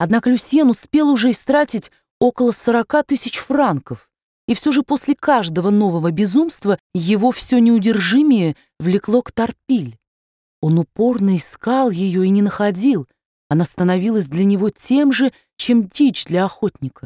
Однако Люсьен успел уже истратить около 40 тысяч франков, и все же после каждого нового безумства его все неудержимее влекло к Торпиль. Он упорно искал ее и не находил. Она становилась для него тем же, чем дичь для охотника.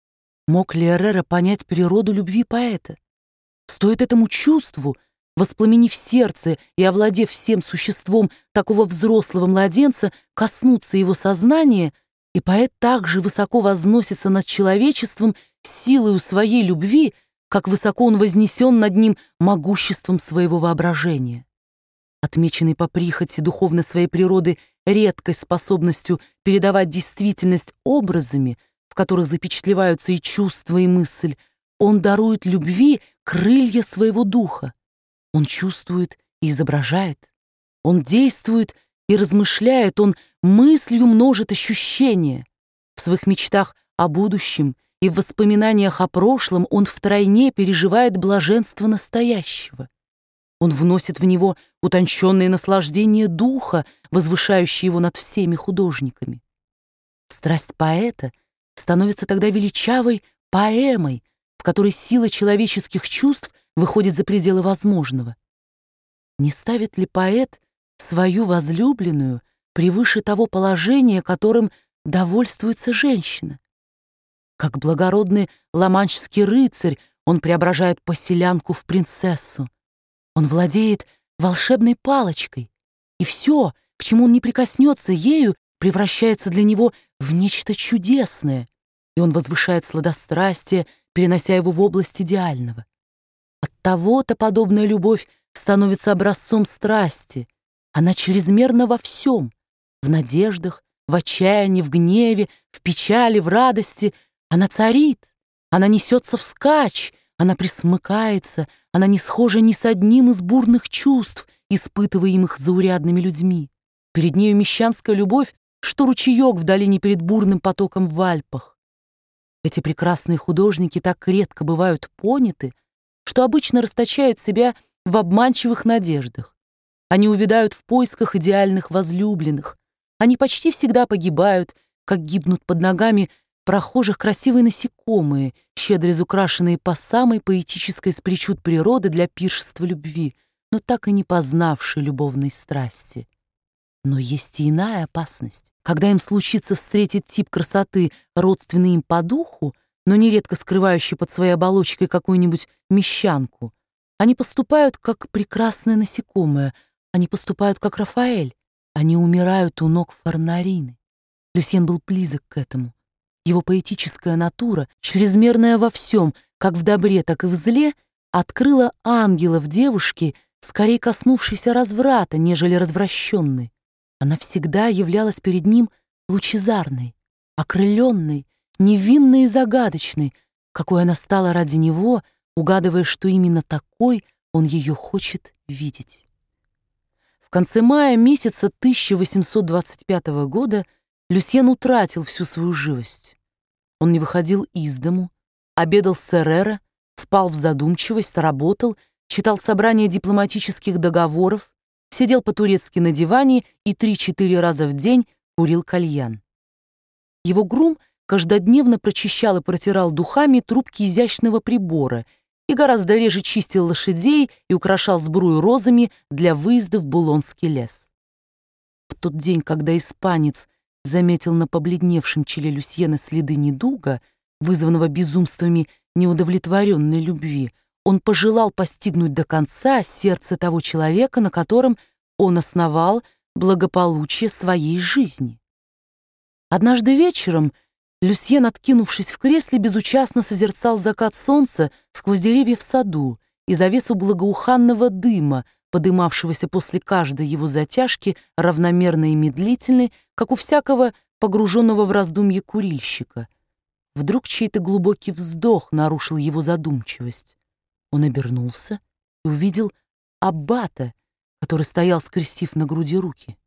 Мог ли Эррера понять природу любви поэта? Стоит этому чувству, воспламенив сердце и овладев всем существом такого взрослого младенца, коснуться его сознания, и поэт также высоко возносится над человечеством силою своей любви, как высоко он вознесен над ним могуществом своего воображения. Отмеченный по прихоти духовной своей природы редкой способностью передавать действительность образами, в которых запечатлеваются и чувства, и мысль, он дарует любви крылья своего духа. Он чувствует и изображает. Он действует и размышляет. Он мыслью множит ощущения. В своих мечтах о будущем и в воспоминаниях о прошлом он втройне переживает блаженство настоящего. Он вносит в него утонченные наслаждения духа, возвышающие его над всеми художниками. Страсть поэта становится тогда величавой поэмой, в которой сила человеческих чувств выходит за пределы возможного. Не ставит ли поэт свою возлюбленную превыше того положения, которым довольствуется женщина? Как благородный ла-маншский рыцарь он преображает поселянку в принцессу. Он владеет волшебной палочкой, и все, к чему он не прикоснется ею, превращается для него в нечто чудесное, и он возвышает сладострастие, перенося его в область идеального. Оттого-то подобная любовь становится образцом страсти. Она чрезмерна во всем, в надеждах, в отчаянии, в гневе, в печали, в радости. Она царит, она несется вскачь, она пресмыкается, она не схожа ни с одним из бурных чувств, испытываемых заурядными людьми. Перед нею мещанская любовь, что ручеек в долине перед бурным потоком в Альпах. Эти прекрасные художники так редко бывают поняты, что обычно расточают себя в обманчивых надеждах. Они увядают в поисках идеальных возлюбленных. Они почти всегда погибают, как гибнут под ногами прохожих красивые насекомые, щедро изукрашенные по самой поэтической из причуд природы для пиршества любви, но так и не познавшие любовной страсти. Но есть и иная опасность. Когда им случится встретить тип красоты, родственный им по духу, но нередко скрывающий под своей оболочкой какую-нибудь мещанку, они поступают как прекрасное насекомое, они поступают как Рафаэль, они умирают у ног Форнарины. Люсьен был близок к этому. Его поэтическая натура, чрезмерная во всем, как в добре, так и в зле, открыла ангела в девушке, скорее коснувшейся разврата, нежели развращенной. Она всегда являлась перед ним лучезарной, окрыленной, невинной и загадочной, какой она стала ради него, угадывая, что именно такой он ее хочет видеть. В конце мая месяца 1825 года Люсьен утратил всю свою живость. Он не выходил из дому, обедал с Эррера, впал в задумчивость, работал, читал собрания дипломатических договоров, сидел по-турецки на диване и 3-4 раза в день курил кальян. Его грум каждодневно прочищал и протирал духами трубки изящного прибора и гораздо реже чистил лошадей и украшал сбрую розами для выезда в Булонский лес. В тот день, когда испанец заметил на побледневшем челе Люсьена следы недуга, вызванного безумствами неудовлетворенной любви, он пожелал постигнуть до конца сердце того человека, на котором он основал благополучие своей жизни. Однажды вечером Люсьен, откинувшись в кресле, безучастно созерцал закат солнца сквозь деревья в саду и завесу благоуханного дыма, подымавшегося после каждой его затяжки, равномерно и медлительной, как у всякого погруженного в раздумье курильщика. Вдруг чей-то глубокий вздох нарушил его задумчивость. Он обернулся и увидел аббата, который стоял, скрестив на груди руки.